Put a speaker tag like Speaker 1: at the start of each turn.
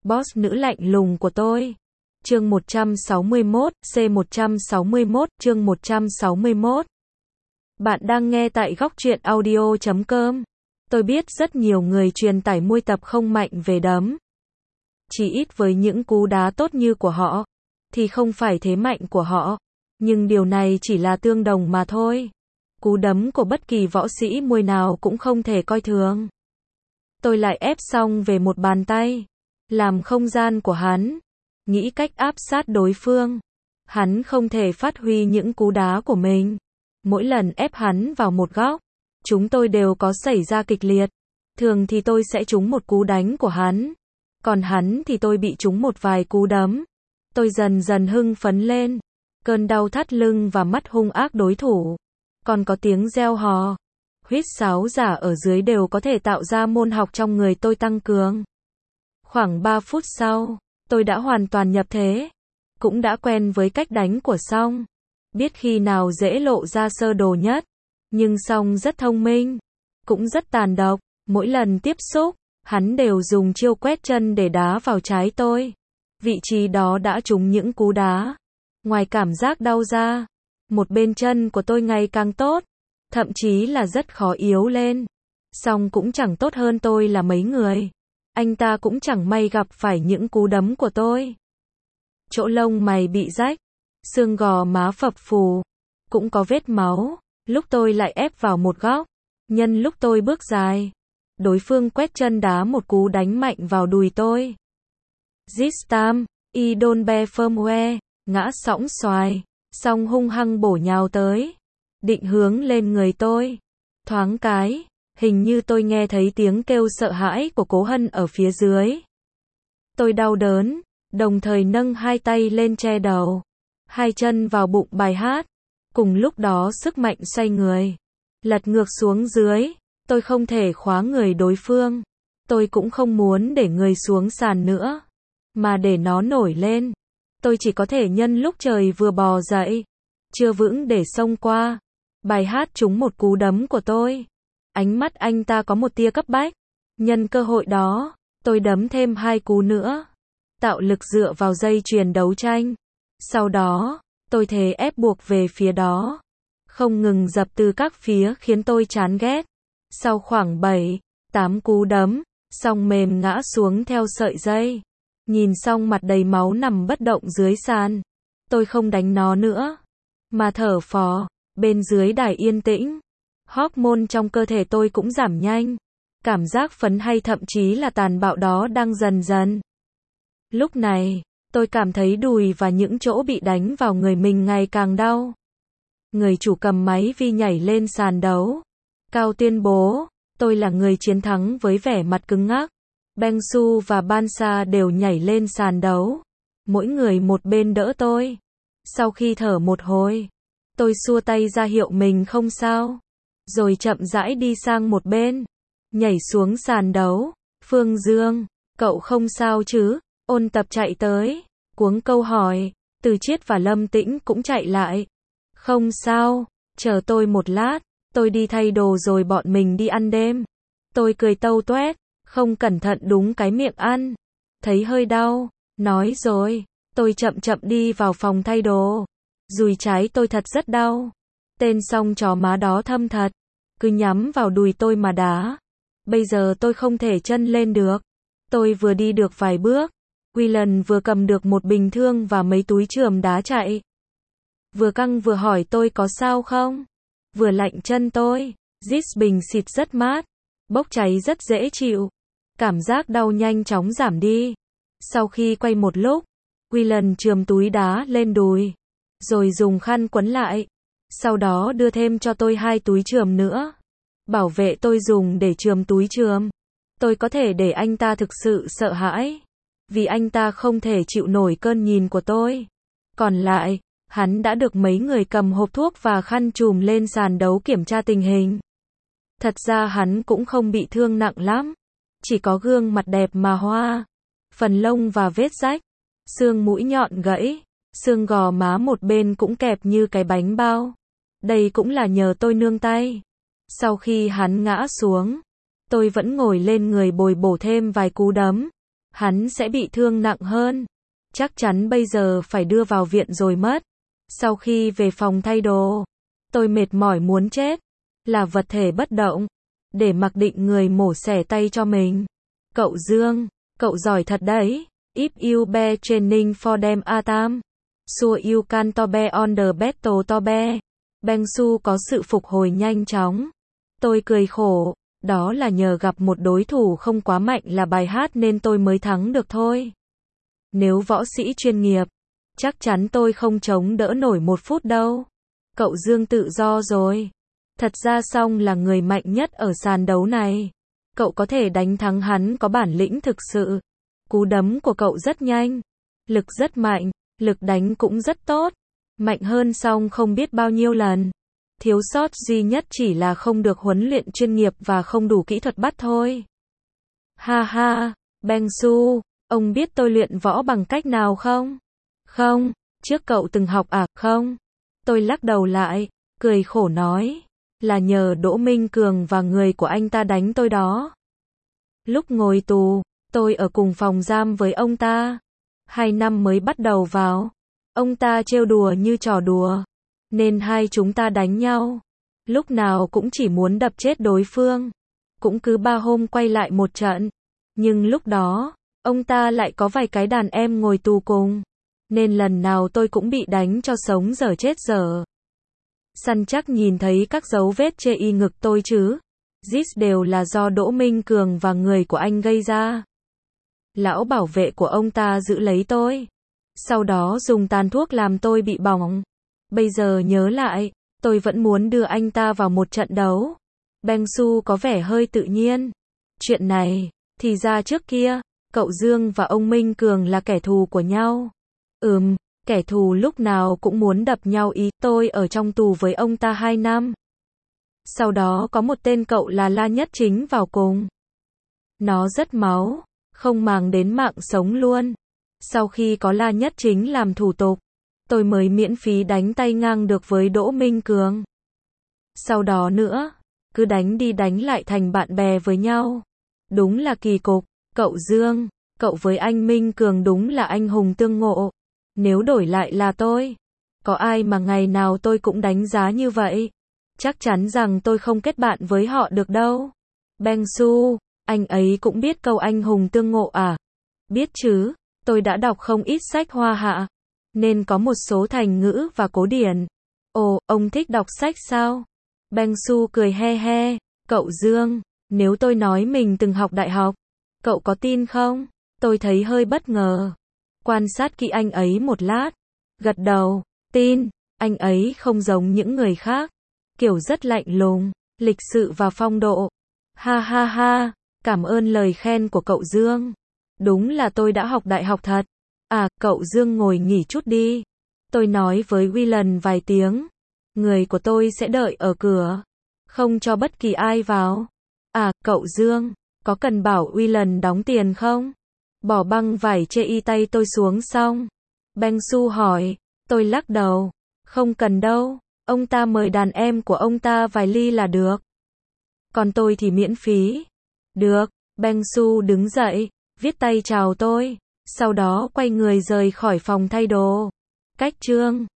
Speaker 1: boss nữ lạnh lùng của tôi. Chương 161, C161, chương 161. Bạn đang nghe tại góc truyện audio.com. Tôi biết rất nhiều người truyền tải môi tập không mạnh về đấm. Chỉ ít với những cú đá tốt như của họ, thì không phải thế mạnh của họ. Nhưng điều này chỉ là tương đồng mà thôi. Cú đấm của bất kỳ võ sĩ môi nào cũng không thể coi thường. Tôi lại ép xong về một bàn tay. Làm không gian của hắn. Nghĩ cách áp sát đối phương. Hắn không thể phát huy những cú đá của mình. Mỗi lần ép hắn vào một góc, chúng tôi đều có xảy ra kịch liệt. Thường thì tôi sẽ trúng một cú đánh của hắn. Còn hắn thì tôi bị trúng một vài cú đấm. Tôi dần dần hưng phấn lên. Cơn đau thắt lưng và mắt hung ác đối thủ. Còn có tiếng reo hò. Huýt sáo giả ở dưới đều có thể tạo ra môn học trong người tôi tăng cường. Khoảng 3 phút sau, tôi đã hoàn toàn nhập thế. Cũng đã quen với cách đánh của Song. Biết khi nào dễ lộ ra sơ đồ nhất. Nhưng Song rất thông minh. Cũng rất tàn độc. Mỗi lần tiếp xúc, hắn đều dùng chiêu quét chân để đá vào trái tôi. Vị trí đó đã trúng những cú đá. Ngoài cảm giác đau ra, một bên chân của tôi ngày càng tốt. Thậm chí là rất khó yếu lên. Song cũng chẳng tốt hơn tôi là mấy người. Anh ta cũng chẳng may gặp phải những cú đấm của tôi. Chỗ lông mày bị rách. Xương gò má phập phù. Cũng có vết máu. Lúc tôi lại ép vào một góc. Nhân lúc tôi bước dài. Đối phương quét chân đá một cú đánh mạnh vào đùi tôi. Zistam, Idolbe Firmware, ngã sõng xoài. Song hung hăng bổ nhào tới. Định hướng lên người tôi. Thoáng cái, hình như tôi nghe thấy tiếng kêu sợ hãi của Cố Hân ở phía dưới. Tôi đau đớn, đồng thời nâng hai tay lên che đầu. Hai chân vào bụng bài hát. Cùng lúc đó sức mạnh xoay người. Lật ngược xuống dưới. Tôi không thể khóa người đối phương. Tôi cũng không muốn để người xuống sàn nữa. Mà để nó nổi lên. Tôi chỉ có thể nhân lúc trời vừa bò dậy. Chưa vững để xông qua. Bài hát trúng một cú đấm của tôi. Ánh mắt anh ta có một tia cấp bách. Nhân cơ hội đó, tôi đấm thêm 2 cú nữa. Tạo lực dựa vào dây chuyền đấu tranh. Sau đó, tôi thế ép buộc về phía đó. Không ngừng dập từ các phía khiến tôi chán ghét. Sau khoảng 7-8 cú đấm, Song mềm ngã xuống theo sợi dây. Nhìn Song mặt đầy máu nằm bất động dưới sàn. Tôi không đánh nó nữa, mà thở phò. Bên dưới đài yên tĩnh, hormone trong cơ thể tôi cũng giảm nhanh. Cảm giác phấn hay thậm chí là tàn bạo đó đang dần dần. Lúc này, tôi cảm thấy đùi và những chỗ bị đánh vào người mình ngày càng đau. Người chủ cầm máy vi nhảy lên sàn đấu. Cao tuyên bố, tôi là người chiến thắng với vẻ mặt cứng ngắc. Beng Su và Bansa đều nhảy lên sàn đấu. Mỗi người một bên đỡ tôi. Sau khi thở một hồi, tôi xua tay ra hiệu mình không sao. Rồi chậm rãi đi sang một bên. Nhảy xuống sàn đấu. Phương Dương, cậu không sao chứ? Ôn Tập chạy tới. Cuống câu hỏi. Từ Chiết và Lâm Tĩnh cũng chạy lại. Không sao, chờ tôi một lát. Tôi đi thay đồ rồi bọn mình đi ăn đêm. Tôi cười tâu toét. Không cẩn thận đúng cái miệng ăn. Thấy hơi đau. Nói rồi. Tôi chậm chậm đi vào phòng thay đồ. Dùi trái tôi thật rất đau. Tên Song chó má đó thâm thật. Cứ nhắm vào đùi tôi mà đá. Bây giờ tôi không thể chân lên được. Tôi vừa đi được vài bước. Willen vừa cầm được một bình thương và mấy túi chườm đá chạy. Vừa căng vừa hỏi tôi có sao không. Vừa lạnh chân tôi. Zis bình xịt rất mát. Bốc cháy rất dễ chịu. Cảm giác đau nhanh chóng giảm đi. Sau khi quay một lúc, Willen chườm túi đá lên đùi. Rồi dùng khăn quấn lại. Sau đó đưa thêm cho tôi 2 túi chườm nữa. Bảo vệ tôi dùng để chườm túi chườm. Tôi có thể để anh ta thực sự sợ hãi. Vì anh ta không thể chịu nổi cơn nhìn của tôi. Còn lại, hắn đã được mấy người cầm hộp thuốc và khăn trùm lên sàn đấu kiểm tra tình hình. Thật ra hắn cũng không bị thương nặng lắm. Chỉ có gương mặt đẹp mà hoa. Phần lông và vết rách. Xương mũi nhọn gãy. Xương gò má một bên cũng kẹp như cái bánh bao. Đây cũng là nhờ tôi nương tay. Sau khi hắn ngã xuống, tôi vẫn ngồi lên người bồi bổ thêm vài cú đấm. hắn sẽ bị thương nặng hơn. Chắc chắn bây giờ phải đưa vào viện rồi mất. Sau khi về phòng thay đồ, tôi mệt mỏi muốn chết. Là vật thể bất động. Để mặc định người mổ xẻ tay cho mình. Cậu Dương, cậu giỏi thật đấy. If you be training for them Atam. Sure you can tobe on the battle tobe. Bengsu có sự phục hồi nhanh chóng. Tôi cười khổ. Đó là nhờ gặp một đối thủ không quá mạnh là bài hát nên tôi mới thắng được thôi. Nếu võ sĩ chuyên nghiệp, chắc chắn tôi không chống đỡ nổi 1 phút đâu. Cậu Dương tự do rồi. Thật ra Song là người mạnh nhất ở sàn đấu này. Cậu có thể đánh thắng hắn có bản lĩnh thực sự. Cú đấm của cậu rất nhanh. Lực rất mạnh. Lực đánh cũng rất tốt. Mạnh hơn Song không biết bao nhiêu lần. Thiếu sót duy nhất chỉ là không được huấn luyện chuyên nghiệp và không đủ kỹ thuật bắt thôi. Ha ha, Bengsu, ông biết tôi luyện võ bằng cách nào không? Không, trước cậu từng học à? Không. Tôi lắc đầu lại, cười khổ nói. Là nhờ Đỗ Minh Cường và người của anh ta đánh tôi đó. Lúc ngồi tù, tôi ở cùng phòng giam với ông ta. 2 năm mới bắt đầu vào. Ông ta trêu đùa như trò đùa. Nên hai chúng ta đánh nhau. Lúc nào cũng chỉ muốn đập chết đối phương. Cũng cứ 3 hôm quay lại một trận. Nhưng lúc đó, ông ta lại có vài cái đàn em ngồi tù cùng. Nên lần nào tôi cũng bị đánh cho sống dở chết dở. Săn chắc nhìn thấy các dấu vết chê y ngực tôi chứ. Zis đều là do Đỗ Minh Cường và người của anh gây ra. Lão bảo vệ của ông ta giữ lấy tôi. Sau đó dùng tàn thuốc làm tôi bị bỏng. Bây giờ nhớ lại, tôi vẫn muốn đưa anh ta vào một trận đấu. Bengsu có vẻ hơi tự nhiên. Chuyện này, thì ra trước kia, cậu Dương và ông Minh Cường là kẻ thù của nhau. Kẻ thù lúc nào cũng muốn đập nhau ý. Tôi ở trong tù với ông ta 2 năm. Sau đó có một tên cậu là La Nhất Chính vào cùng. Nó rất máu, không màng đến mạng sống luôn. Sau khi có La Nhất Chính làm thủ tục, tôi mới miễn phí đánh tay ngang được với Đỗ Minh Cường. Sau đó nữa, cứ đánh đi đánh lại thành bạn bè với nhau. Đúng là kỳ cục. Cậu Dương, cậu với anh Minh Cường đúng là anh hùng tương ngộ. Nếu đổi lại là tôi, có ai mà ngày nào tôi cũng đánh giá như vậy. Chắc chắn rằng tôi không kết bạn với họ được đâu. Bengsu, anh ấy cũng biết câu anh hùng tương ngộ à? Biết chứ, tôi đã đọc không ít sách Hoa Hạ, nên có một số thành ngữ và cố điển. Ồ, ông thích đọc sách sao? Bengsu cười he he. Cậu Dương, nếu tôi nói mình từng học đại học, cậu có tin không? Tôi thấy hơi bất ngờ. Quan sát kỹ anh ấy một lát. Gật đầu, tin. Anh ấy không giống những người khác. Kiểu rất lạnh lùng, lịch sự và phong độ. Ha ha ha, cảm ơn lời khen của cậu Dương. Đúng là tôi đã học đại học thật. À, cậu Dương ngồi nghỉ chút đi. Tôi nói với Willen vài tiếng. Người của tôi sẽ đợi ở cửa. Không cho bất kỳ ai vào. À, cậu Dương, có cần bảo Willen đóng tiền không? Bỏ băng vải che y tay tôi xuống xong. Bengsu hỏi. Tôi lắc đầu. Không cần đâu. Ông ta mời đàn em của ông ta vài ly là được. Còn tôi thì miễn phí. Được. Bengsu đứng dậy, viết tay chào tôi. Sau đó quay người rời khỏi phòng thay đồ. Cách chương